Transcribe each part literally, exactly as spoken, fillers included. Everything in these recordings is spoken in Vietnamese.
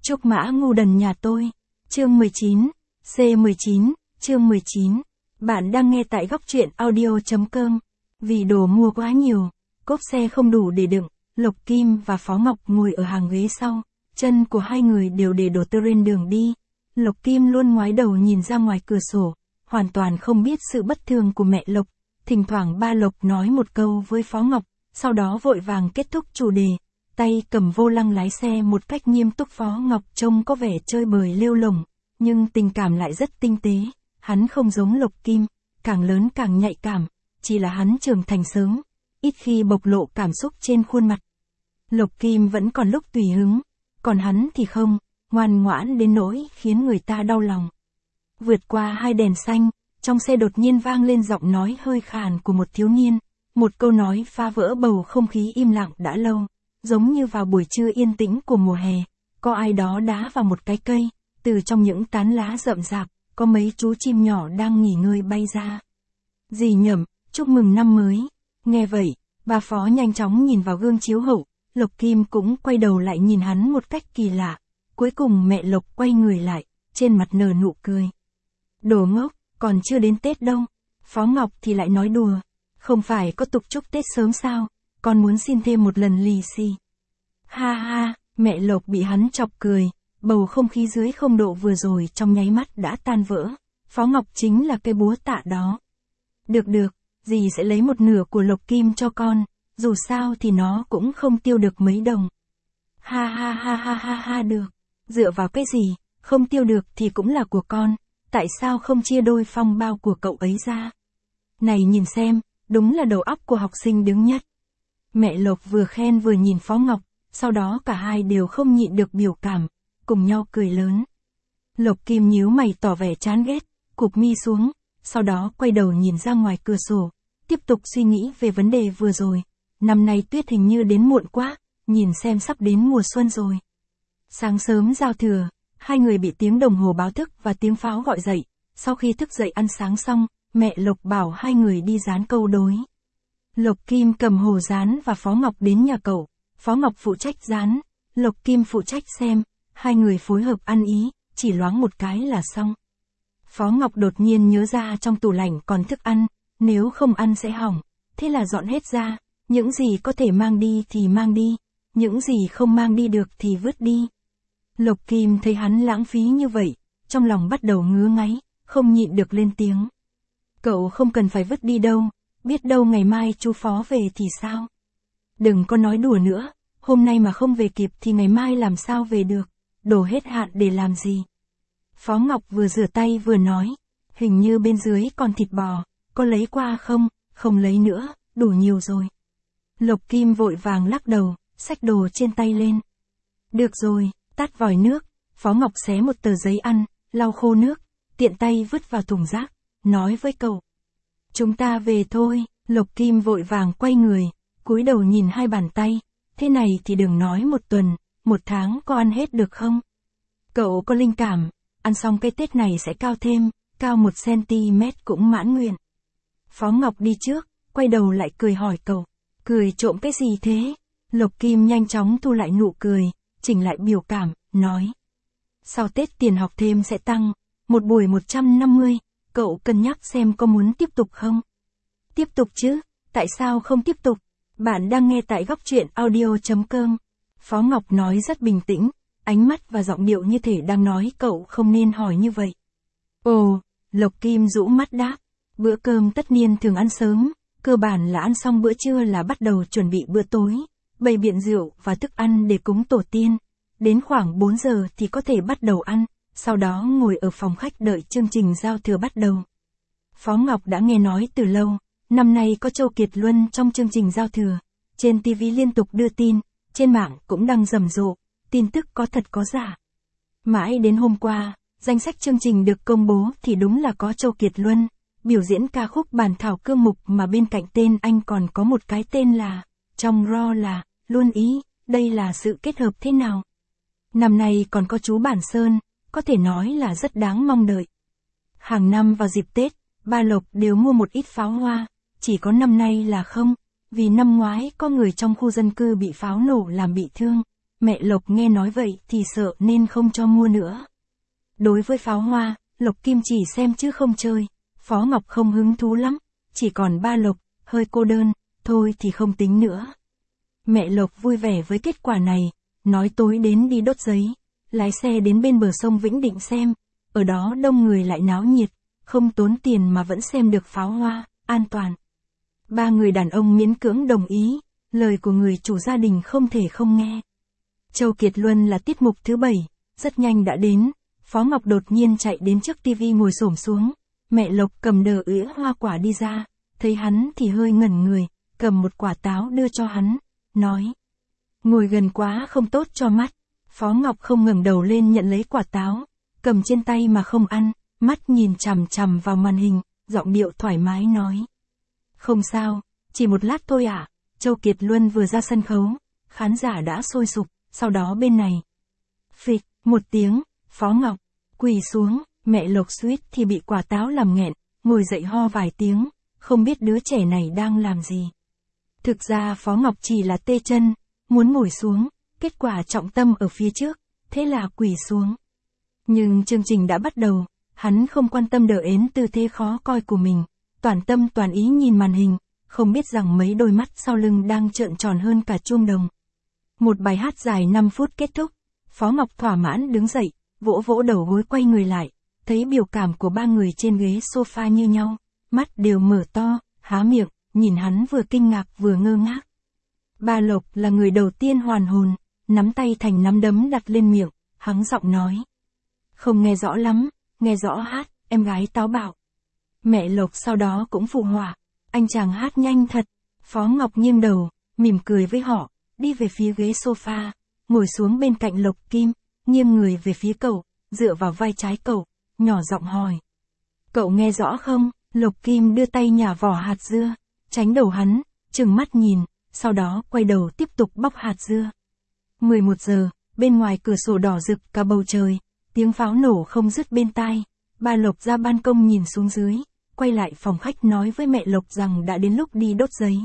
Trúc Mã ngu đần nhà tôi. Chương mười chín. C mười chín, chương mười chín. Bạn đang nghe tại góc truyện audio chấm com. Vì đồ mua quá nhiều, cốp xe không đủ để đựng, Lộc Kim và Phó Ngọc ngồi ở hàng ghế sau, chân của hai người đều để đồ trên đường đi. Lộc Kim luôn ngoái đầu nhìn ra ngoài cửa sổ, hoàn toàn không biết sự bất thường của mẹ Lộc. Thỉnh thoảng ba Lộc nói một câu với Phó Ngọc, sau đó vội vàng kết thúc chủ đề, tay cầm vô lăng lái xe một cách nghiêm túc. Phó Ngọc trông có vẻ chơi bời lêu lổng, nhưng tình cảm lại rất tinh tế. Hắn không giống Lộc Kim, càng lớn càng nhạy cảm, chỉ là hắn trưởng thành sớm, ít khi bộc lộ cảm xúc trên khuôn mặt. Lộc Kim vẫn còn lúc tùy hứng, còn hắn thì không, ngoan ngoãn đến nỗi khiến người ta đau lòng. Vượt qua hai đèn xanh, trong xe đột nhiên vang lên giọng nói hơi khàn của một thiếu niên, một câu nói phá vỡ bầu không khí im lặng đã lâu, giống như vào buổi trưa yên tĩnh của mùa hè, có ai đó đá vào một cái cây, từ trong những tán lá rậm rạp, có mấy chú chim nhỏ đang nghỉ ngơi bay ra. Dì Nhậm, chúc mừng năm mới. Nghe vậy, bà Phó nhanh chóng nhìn vào gương chiếu hậu, Lộc Kim cũng quay đầu lại nhìn hắn một cách kỳ lạ. Cuối cùng mẹ Lộc quay người lại, trên mặt nở nụ cười. Đồ ngốc, còn chưa đến Tết đâu. Phó Ngọc thì lại nói đùa, không phải có tục chúc Tết sớm sao, con muốn xin thêm một lần lì xì. Ha ha, mẹ Lộc bị hắn chọc cười, bầu không khí dưới không độ vừa rồi trong nháy mắt đã tan vỡ. Phó Ngọc chính là cây búa tạ đó. Được được, dì sẽ lấy một nửa của Lộc Kim cho con, dù sao thì nó cũng không tiêu được mấy đồng. Ha ha ha ha ha ha được, dựa vào cái gì, không tiêu được thì cũng là của con, tại sao không chia đôi phong bao của cậu ấy ra? Này nhìn xem, đúng là đầu óc của học sinh đứng nhất. Mẹ Lộc vừa khen vừa nhìn Phó Ngọc, sau đó cả hai đều không nhịn được biểu cảm, cùng nhau cười lớn. Lộc Kim nhíu mày tỏ vẻ chán ghét, cụp mi xuống, sau đó quay đầu nhìn ra ngoài cửa sổ, tiếp tục suy nghĩ về vấn đề vừa rồi. Năm nay tuyết hình như đến muộn quá, nhìn xem sắp đến mùa xuân rồi. Sáng sớm giao thừa, hai người bị tiếng đồng hồ báo thức và tiếng pháo gọi dậy. Sau khi thức dậy ăn sáng xong, mẹ Lộc bảo hai người đi dán câu đối. Lộc Kim cầm hồ dán và Phó Ngọc đến nhà cậu. Phó Ngọc phụ trách dán, Lộc Kim phụ trách xem. Hai người phối hợp ăn ý, chỉ loáng một cái là xong. Phó Ngọc đột nhiên nhớ ra trong tủ lạnh còn thức ăn, nếu không ăn sẽ hỏng, thế là dọn hết ra. Những gì có thể mang đi thì mang đi, những gì không mang đi được thì vứt đi. Lộc Kim thấy hắn lãng phí như vậy, trong lòng bắt đầu ngứa ngáy, không nhịn được lên tiếng. Cậu không cần phải vứt đi đâu, biết đâu ngày mai chú Phó về thì sao? Đừng có nói đùa nữa, hôm nay mà không về kịp thì ngày mai làm sao về được, đổ hết hạn để làm gì? Phó Ngọc vừa rửa tay vừa nói, hình như bên dưới còn thịt bò, có lấy qua không? Không lấy nữa, đủ nhiều rồi. Lộc Kim vội vàng lắc đầu, xách đồ trên tay lên. Được rồi, tắt vòi nước. Phó Ngọc xé một tờ giấy ăn, lau khô nước, tiện tay vứt vào thùng rác, nói với cậu. Chúng ta về thôi. Lộc Kim vội vàng quay người, cúi đầu nhìn hai bàn tay. Thế này thì đừng nói một tuần, một tháng có ăn hết được không? Cậu có linh cảm, ăn xong cái Tết này sẽ cao thêm, cao một xăng-ti-mét cũng mãn nguyện. Phó Ngọc đi trước, quay đầu lại cười hỏi cậu. Cười trộm cái gì thế? Lộc Kim nhanh chóng thu lại nụ cười, chỉnh lại biểu cảm, nói. Sau Tết tiền học thêm sẽ tăng, một buổi một trăm năm mươi, cậu cân nhắc xem có muốn tiếp tục không? Tiếp tục chứ, tại sao không tiếp tục? Bạn đang nghe tại góc truyện audio chấm com. Phó Ngọc nói rất bình tĩnh, ánh mắt và giọng điệu như thể đang nói cậu không nên hỏi như vậy. Ồ, Lộc Kim rũ mắt đáp, bữa cơm tất niên thường ăn sớm. Cơ bản là ăn xong bữa trưa là bắt đầu chuẩn bị bữa tối, bày biện rượu và thức ăn để cúng tổ tiên. Đến khoảng bốn giờ thì có thể bắt đầu ăn, sau đó ngồi ở phòng khách đợi chương trình giao thừa bắt đầu. Phó Ngọc đã nghe nói từ lâu, năm nay có Châu Kiệt Luân trong chương trình giao thừa. Trên ti vi liên tục đưa tin, trên mạng cũng đang rầm rộ, tin tức có thật có giả. Mãi đến hôm qua, danh sách chương trình được công bố thì đúng là có Châu Kiệt Luân. Biểu diễn ca khúc bản thảo cương mục mà bên cạnh tên anh còn có một cái tên là, trong ro là, luôn ý, đây là sự kết hợp thế nào? Năm nay còn có chú Bản Sơn, có thể nói là rất đáng mong đợi. Hàng năm vào dịp Tết, ba Lộc đều mua một ít pháo hoa, chỉ có năm nay là không, vì năm ngoái có người trong khu dân cư bị pháo nổ làm bị thương. Mẹ Lộc nghe nói vậy thì sợ nên không cho mua nữa. Đối với pháo hoa, Lộc Kim chỉ xem chứ không chơi. Phó Ngọc không hứng thú lắm, chỉ còn ba Lộc, hơi cô đơn, thôi thì không tính nữa. Mẹ Lộc vui vẻ với kết quả này, nói tối đến đi đốt giấy, lái xe đến bên bờ sông Vĩnh Định xem, ở đó đông người lại náo nhiệt, không tốn tiền mà vẫn xem được pháo hoa, an toàn. Ba người đàn ông miễn cưỡng đồng ý, lời của người chủ gia đình không thể không nghe. Châu Kiệt Luân là tiết mục thứ bảy, rất nhanh đã đến, Phó Ngọc đột nhiên chạy đến trước tivi ngồi xổm xuống, mẹ Lộc cầm đờ ỉa hoa quả đi ra, thấy hắn thì hơi ngẩn người, cầm một quả táo đưa cho hắn, nói. Ngồi gần quá không tốt cho mắt. Phó Ngọc không ngẩng đầu lên nhận lấy quả táo, cầm trên tay mà không ăn, mắt nhìn chằm chằm vào màn hình, giọng điệu thoải mái nói. Không sao, chỉ một lát thôi ạ. À? Châu Kiệt Luân vừa ra sân khấu, khán giả đã sôi sục, sau đó bên này. Phịch, một tiếng, Phó Ngọc, quỳ xuống, mẹ Lộc suýt thì bị quả táo làm nghẹn, ngồi dậy ho vài tiếng, không biết đứa trẻ này đang làm gì. Thực ra Phó Ngọc chỉ là tê chân, muốn ngồi xuống, kết quả trọng tâm ở phía trước, thế là quỳ xuống. Nhưng chương trình đã bắt đầu, hắn không quan tâm đờ ến tư thế khó coi của mình, toàn tâm toàn ý nhìn màn hình, không biết rằng mấy đôi mắt sau lưng đang trợn tròn hơn cả chuông đồng. Một bài hát dài năm phút kết thúc, Phó Ngọc thỏa mãn đứng dậy, vỗ vỗ đầu gối quay người lại, thấy biểu cảm của ba người trên ghế sofa như nhau, mắt đều mở to, há miệng, nhìn hắn vừa kinh ngạc vừa ngơ ngác. Ba Lộc là người đầu tiên hoàn hồn, nắm tay thành nắm đấm đặt lên miệng, hắng giọng nói. Không nghe rõ lắm, nghe rõ hát, em gái táo bạo. Mẹ Lộc sau đó cũng phụ họa, anh chàng hát nhanh thật. Phó Ngọc nghiêng đầu, mỉm cười với họ, đi về phía ghế sofa, ngồi xuống bên cạnh Lộc Kim, nghiêng người về phía cậu, dựa vào vai trái cậu, nhỏ giọng hỏi. Cậu nghe rõ không? Lộc Kim đưa tay nhả vỏ hạt dưa, tránh đầu hắn, trừng mắt nhìn, sau đó quay đầu tiếp tục bóc hạt dưa. mười một giờ, bên ngoài cửa sổ đỏ rực cả bầu trời, tiếng pháo nổ không dứt bên tai. Ba Lộc ra ban công nhìn xuống dưới, quay lại phòng khách nói với mẹ Lộc rằng đã đến lúc đi đốt giấy.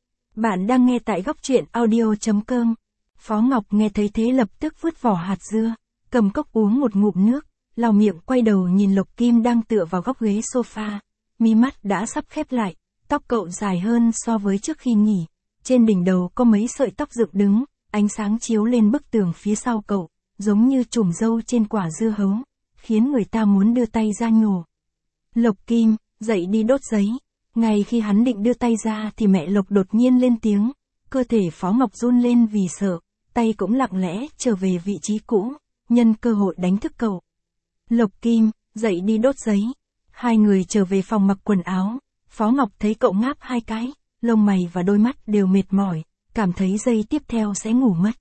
Bạn đang nghe tại góc truyện audio chấm com. Phó Ngọc nghe thấy thế lập tức vứt vỏ hạt dưa, cầm cốc uống một ngụm nước, lau miệng quay đầu nhìn Lộc Kim đang tựa vào góc ghế sofa, mí mắt đã sắp khép lại, tóc cậu dài hơn so với trước khi nghỉ, trên đỉnh đầu có mấy sợi tóc dựng đứng, ánh sáng chiếu lên bức tường phía sau cậu, giống như chùm râu trên quả dưa hấu, khiến người ta muốn đưa tay ra nhổ. Lộc Kim, dậy đi đốt giấy. Ngay khi hắn định đưa tay ra thì mẹ Lộc đột nhiên lên tiếng, cơ thể Phó Ngọc run lên vì sợ, tay cũng lặng lẽ trở về vị trí cũ, nhân cơ hội đánh thức cậu. Lộc Kim, dậy đi đốt giấy. Hai người trở về phòng mặc quần áo, Phó Ngọc thấy cậu ngáp hai cái, lông mày và đôi mắt đều mệt mỏi, cảm thấy giây tiếp theo sẽ ngủ mất.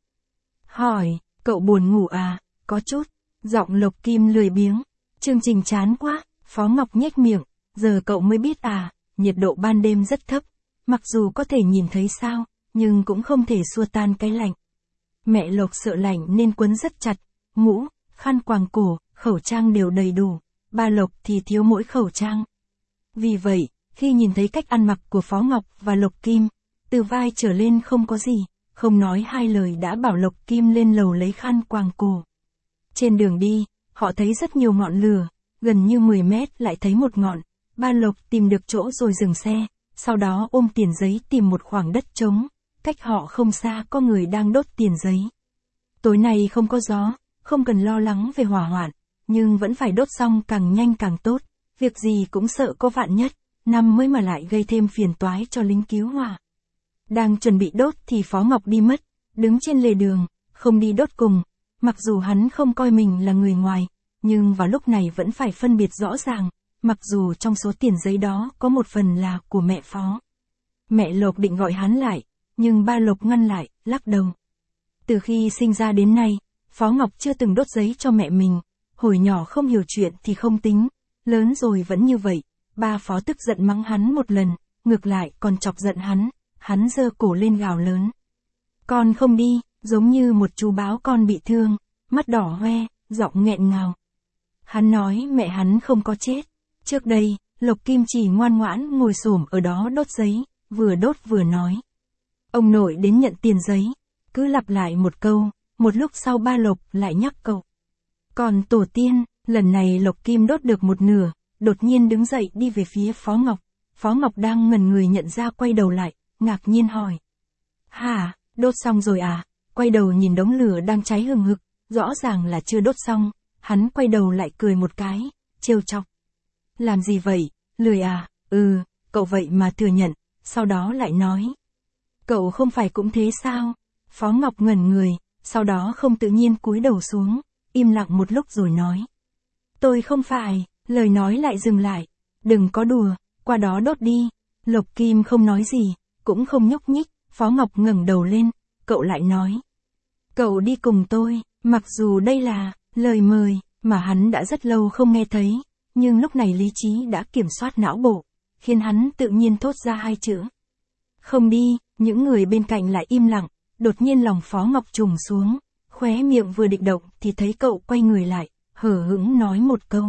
Hỏi, cậu buồn ngủ à? Có chút. Giọng Lộc Kim lười biếng. Chương trình chán quá. Phó Ngọc nhếch miệng. Giờ cậu mới biết à, nhiệt độ ban đêm rất thấp. Mặc dù có thể nhìn thấy sao, nhưng cũng không thể xua tan cái lạnh. Mẹ Lộc sợ lạnh nên quấn rất chặt. Mũ, khăn quàng cổ, khẩu trang đều đầy đủ. Ba Lộc thì thiếu mỗi khẩu trang. Vì vậy, khi nhìn thấy cách ăn mặc của Phó Ngọc và Lộc Kim, từ vai trở lên không có gì, không nói hai lời đã bảo Lộc Kim lên lầu lấy khăn quàng cổ. Trên đường đi, họ thấy rất nhiều ngọn lửa, gần như mười mét lại thấy một ngọn. Ba Lộc tìm được chỗ rồi dừng xe, sau đó ôm tiền giấy tìm một khoảng đất trống, cách họ không xa có người đang đốt tiền giấy. Tối nay không có gió, không cần lo lắng về hỏa hoạn, nhưng vẫn phải đốt xong càng nhanh càng tốt, việc gì cũng sợ có vạn nhất, năm mới mà lại gây thêm phiền toái cho lính cứu hỏa. Đang chuẩn bị đốt thì Phó Ngọc đi mất, đứng trên lề đường, không đi đốt cùng, mặc dù hắn không coi mình là người ngoài, nhưng vào lúc này vẫn phải phân biệt rõ ràng, mặc dù trong số tiền giấy đó có một phần là của mẹ Phó. Mẹ Lộc định gọi hắn lại, nhưng ba Lộc ngăn lại, lắc đầu. Từ khi sinh ra đến nay, Phó Ngọc chưa từng đốt giấy cho mẹ mình, hồi nhỏ không hiểu chuyện thì không tính, lớn rồi vẫn như vậy. Ba Phó tức giận mắng hắn một lần, ngược lại còn chọc giận hắn, hắn giơ cổ lên gào lớn. Con không đi, giống như một chú báo con bị thương, mắt đỏ hoe, giọng nghẹn ngào. Hắn nói mẹ hắn không có chết. Trước đây, Lộc Kim chỉ ngoan ngoãn ngồi xổm ở đó đốt giấy, vừa đốt vừa nói. Ông nội đến nhận tiền giấy, cứ lặp lại một câu, Một lúc sau ba Lộc lại nhắc cậu. Còn tổ tiên, lần này Lộc Kim đốt được một nửa, đột nhiên đứng dậy đi về phía Phó Ngọc. Phó Ngọc đang ngẩn người nhận ra quay đầu lại, ngạc nhiên hỏi. Hả, đốt xong rồi à? Quay đầu nhìn đống lửa đang cháy hừng hực, rõ ràng là chưa đốt xong, hắn quay đầu lại cười một cái, trêu chọc. Làm gì vậy, lười à? Ừ, cậu vậy mà thừa nhận, sau đó lại nói. Cậu không phải cũng thế sao? Phó Ngọc ngẩn người, sau đó không tự nhiên cúi đầu xuống, im lặng một lúc rồi nói. Tôi không phải, lời nói lại dừng lại. Đừng có đùa, qua đó đốt đi. Lộc Kim không nói gì, cũng không nhúc nhích, Phó Ngọc ngẩng đầu lên, cậu lại nói. Cậu đi cùng tôi, mặc dù đây là lời mời mà hắn đã rất lâu không nghe thấy, nhưng lúc này lý trí đã kiểm soát não bộ, khiến hắn tự nhiên thốt ra hai chữ. Không đi, những người bên cạnh lại im lặng, đột nhiên lòng Phó Ngọc trùng xuống, khóe miệng vừa định động thì thấy cậu quay người lại, hở hững nói một câu.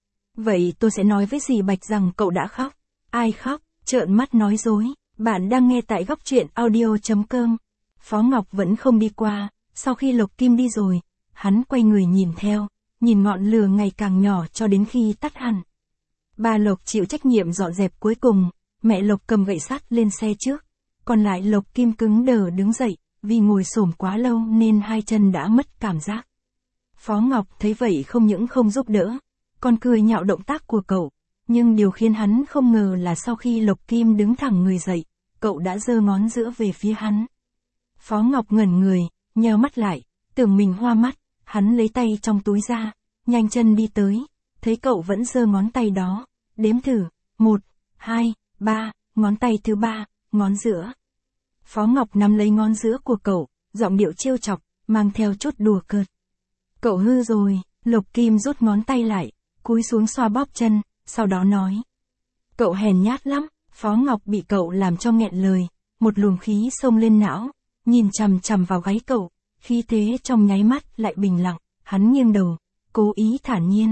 Vậy tôi sẽ nói với dì Bạch rằng cậu đã khóc. Ai khóc, trợn mắt nói dối, bạn đang nghe tại góc truyện audio chấm com. Phó Ngọc vẫn không đi qua, sau khi Lộc Kim đi rồi, hắn quay người nhìn theo, nhìn ngọn lửa ngày càng nhỏ cho đến khi tắt hẳn. Ba Lộc chịu trách nhiệm dọn dẹp cuối cùng, mẹ Lộc cầm gậy sắt lên xe trước, còn lại Lộc Kim cứng đờ đứng dậy, vì ngồi xổm quá lâu nên hai chân đã mất cảm giác. Phó Ngọc thấy vậy không những không giúp đỡ, còn cười nhạo động tác của cậu, nhưng điều khiến hắn không ngờ là sau khi Lộc Kim đứng thẳng người dậy, cậu đã giơ ngón giữa về phía hắn. Phó Ngọc ngẩn người, nheo mắt lại, tưởng mình hoa mắt, hắn lấy tay trong túi ra, nhanh chân đi tới, thấy cậu vẫn giơ ngón tay đó, đếm thử, một, hai, ba, ngón tay thứ ba, ngón giữa. Phó Ngọc nắm lấy ngón giữa của cậu, giọng điệu trêu chọc, mang theo chút đùa cợt. Cậu hư rồi, Lộc Kim rút ngón tay lại, cúi xuống xoa bóp chân, sau đó nói. Cậu hèn nhát lắm, Phó Ngọc bị cậu làm cho nghẹn lời, một luồng khí xông lên não, nhìn chằm chằm vào gáy cậu, khí thế trong nháy mắt lại bình lặng, hắn nghiêng đầu, cố ý thản nhiên.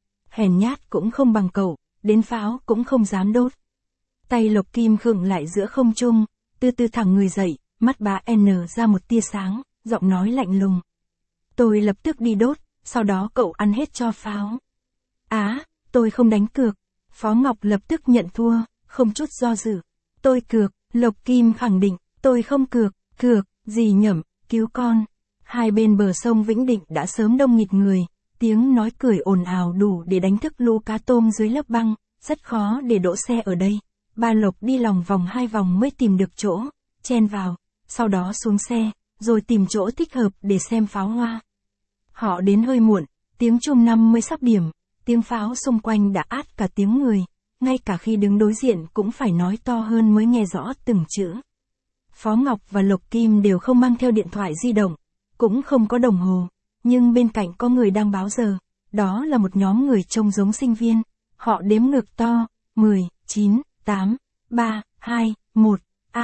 Hèn nhát cũng không bằng cậu, đến pháo cũng không dám đốt. Tay Lộc Kim khựng lại giữa không trung, từ từ thẳng người dậy, mắt bá N ra một tia sáng, giọng nói lạnh lùng. Tôi lập tức đi đốt, sau đó cậu ăn hết cho pháo. Á, tôi không đánh cược. Phó Ngọc lập tức nhận thua, không chút do dự. Tôi cược, Lộc Kim khẳng định, tôi không cược, cược, gì nhẩm, cứu con. Hai bên bờ sông Vĩnh Định đã sớm đông nghịt người, tiếng nói cười ồn ào đủ để đánh thức lũ cá tôm dưới lớp băng, rất khó để đỗ xe ở đây. Ba Lộc đi lòng vòng hai vòng mới tìm được chỗ, chen vào, sau đó xuống xe, rồi tìm chỗ thích hợp để xem pháo hoa. Họ đến hơi muộn, tiếng chuông năm mươi sắp điểm, tiếng pháo xung quanh đã át cả tiếng người, ngay cả khi đứng đối diện cũng phải nói to hơn mới nghe rõ từng chữ. Phó Ngọc và Lộc Kim đều không mang theo điện thoại di động, cũng không có đồng hồ, nhưng bên cạnh có người đang báo giờ, đó là một nhóm người trông giống sinh viên, họ đếm ngược to, mười, chín, tám, ba, hai, một, a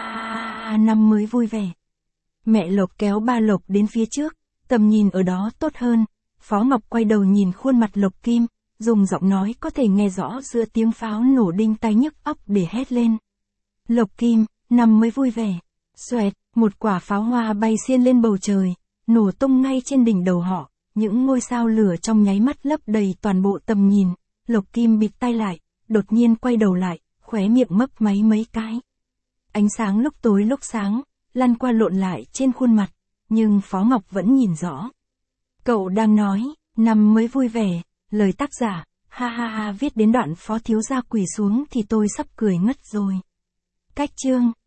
a a năm mới vui vẻ. Mẹ Lộc kéo ba Lộc đến phía trước, tầm nhìn ở đó tốt hơn. Phó Ngọc quay đầu nhìn khuôn mặt Lộc Kim, dùng giọng nói có thể nghe rõ giữa tiếng pháo nổ đinh tai nhức óc để hét lên. Lộc Kim, năm mới vui vẻ. Xoẹt, một quả pháo hoa bay xiên lên bầu trời, nổ tung ngay trên đỉnh đầu họ, những ngôi sao lửa trong nháy mắt lấp đầy toàn bộ tầm nhìn. Lộc Kim bịt tay lại, đột nhiên quay đầu lại, khóe miệng mấp máy mấy cái. Ánh sáng lúc tối lúc sáng, lăn qua lộn lại trên khuôn mặt, nhưng Phó Ngọc vẫn nhìn rõ. Cậu đang nói, năm mới vui vẻ, lời tác giả, ha ha ha viết đến đoạn Phó thiếu gia quỳ xuống thì tôi sắp cười ngất rồi. Cách chương